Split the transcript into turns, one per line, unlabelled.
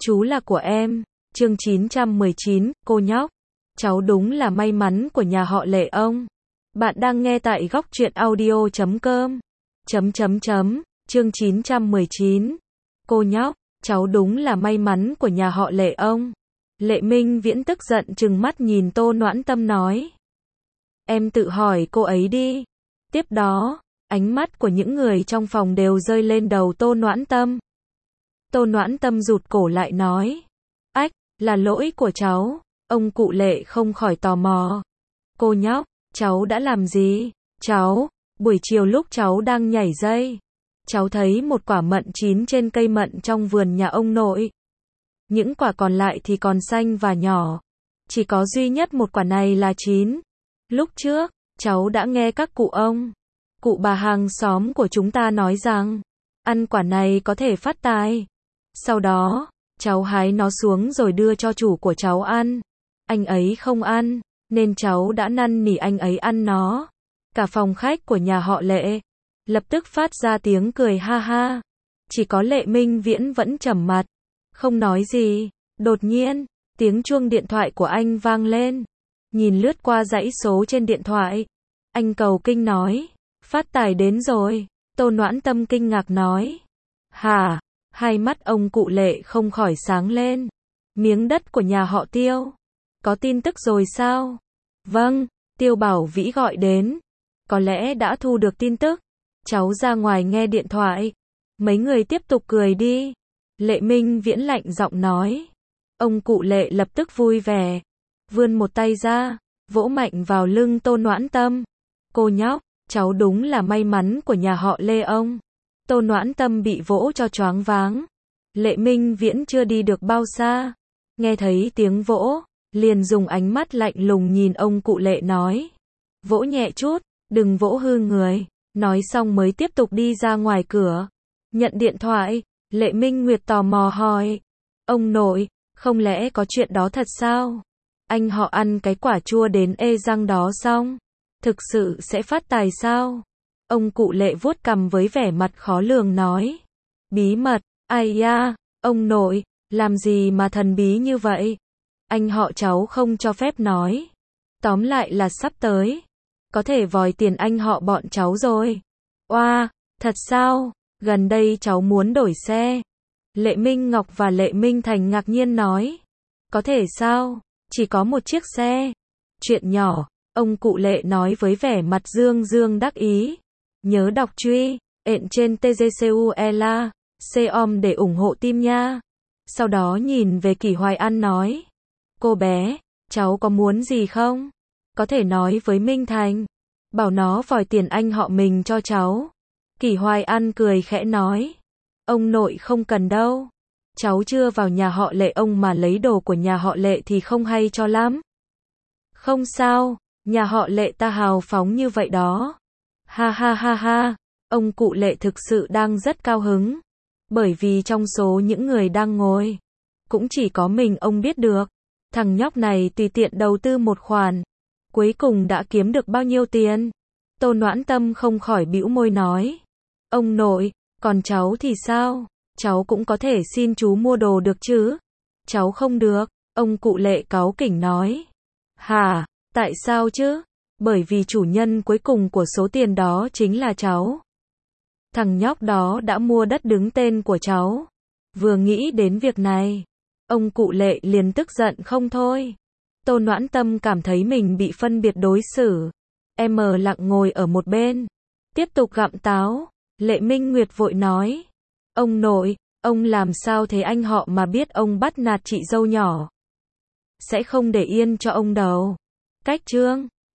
Chú là của em. Chương 919, cô nhóc. Cháu đúng là may mắn của nhà họ Lệ ông. Bạn đang nghe tại góc truyện audio.com. Chương 919. Cô nhóc, cháu đúng là may mắn của nhà họ Lệ ông. Lệ Minh Viễn tức giận trừng mắt nhìn Tô Noãn Tâm nói. Em tự hỏi cô ấy đi. Tiếp đó, ánh mắt của những người trong phòng đều rơi lên đầu Tô Noãn Tâm. Tô Noãn Tâm rụt cổ lại nói. Ách, là lỗi của cháu. Ông cụ Lệ không khỏi tò mò. Cô nhóc, cháu đã làm gì? Cháu, buổi chiều lúc cháu đang nhảy dây, cháu thấy một quả mận chín trên cây mận trong vườn nhà ông nội. Những quả còn lại thì còn xanh và nhỏ. Chỉ có duy nhất một quả này là chín. Lúc trước, cháu đã nghe các cụ bà hàng xóm của chúng ta nói rằng, ăn quả này có thể phát tài. Sau đó, cháu hái nó xuống rồi đưa cho chủ của cháu ăn. Anh ấy không ăn, nên cháu đã năn nỉ anh ấy ăn nó. Cả phòng khách của nhà họ Lệ lập tức phát ra tiếng cười ha ha. Chỉ có Lệ Minh Viễn vẫn trầm mặt, không nói gì. Đột nhiên, tiếng chuông điện thoại của anh vang lên. Nhìn lướt qua dãy số trên điện thoại, anh cầu kinh nói, phát tài đến rồi. Tô Noãn Tâm kinh ngạc nói. Hả? Hai mắt ông cụ Lệ không khỏi sáng lên. Miếng đất của nhà họ Tiêu. Có tin tức rồi sao? Vâng, Tiêu Bảo Vĩ gọi đến. Có lẽ đã thu được tin tức. Cháu ra ngoài nghe điện thoại. Mấy người tiếp tục cười đi. Lệ Minh Viễn lạnh giọng nói. Ông cụ Lệ lập tức vui vẻ, vươn một tay ra, vỗ mạnh vào lưng Tô Noãn Tâm. Cô nhóc, cháu đúng là may mắn của nhà họ Lê ông. Tô Noãn Tâm bị vỗ cho choáng váng. Lệ Minh Viễn chưa đi được bao xa, nghe thấy tiếng vỗ, liền dùng ánh mắt lạnh lùng nhìn ông cụ Lệ nói. Vỗ nhẹ chút, đừng vỗ hư người. Nói xong mới tiếp tục đi ra ngoài cửa. Nhận điện thoại, Lệ Minh Nguyệt tò mò hỏi. Ông nội, không lẽ có chuyện đó thật sao? Anh họ ăn cái quả chua đến ê răng đó xong, thực sự sẽ phát tài sao? Ông cụ Lệ vuốt cằm với vẻ mặt khó lường nói. Bí mật, ai da, ông nội, làm gì mà thần bí như vậy? Anh họ cháu không cho phép nói. Tóm lại là sắp tới, có thể vòi tiền anh họ bọn cháu rồi. Oa, thật sao? Gần đây cháu muốn đổi xe. Lệ Minh Ngọc và Lệ Minh Thành ngạc nhiên nói. Có thể sao? Chỉ có một chiếc xe. Chuyện nhỏ, ông cụ Lệ nói với vẻ mặt dương dương đắc ý. Nhớ đọc truy, ện trên TGCUELA.com để ủng hộ team nha. Sau đó nhìn về Kỷ Hoài An nói. Cô bé, cháu có muốn gì không? Có thể nói với Minh Thành, bảo nó vòi tiền anh họ mình cho cháu. Kỷ Hoài An cười khẽ nói. Ông nội không cần đâu. Cháu chưa vào nhà họ Lệ ông mà lấy đồ của nhà họ Lệ thì không hay cho lắm. Không sao, nhà họ Lệ ta hào phóng như vậy đó. Ha ha ha ha, ông cụ Lệ thực sự đang rất cao hứng. Bởi vì trong số những người đang ngồi, cũng chỉ có mình ông biết được. Thằng nhóc này tùy tiện đầu tư một khoản, cuối cùng đã kiếm được bao nhiêu tiền. Tô Noãn Tâm không khỏi bĩu môi nói. Ông nội, còn cháu thì sao? Cháu cũng có thể xin chú mua đồ được chứ? Cháu không được, ông cụ Lệ cáu kỉnh nói. Hả, tại sao chứ? Bởi vì chủ nhân cuối cùng của số tiền đó chính là cháu. Thằng nhóc đó đã mua đất đứng tên của cháu. Vừa nghĩ đến việc này, ông cụ Lệ liền tức giận không thôi. Tô Noãn Tâm cảm thấy mình bị phân biệt đối xử. Em lặng ngồi ở một bên, tiếp tục gặm táo. Lệ Minh Nguyệt vội nói. Ông nội, ông làm sao thế, anh họ mà biết ông bắt nạt chị dâu nhỏ sẽ không để yên cho ông đâu. Cách chương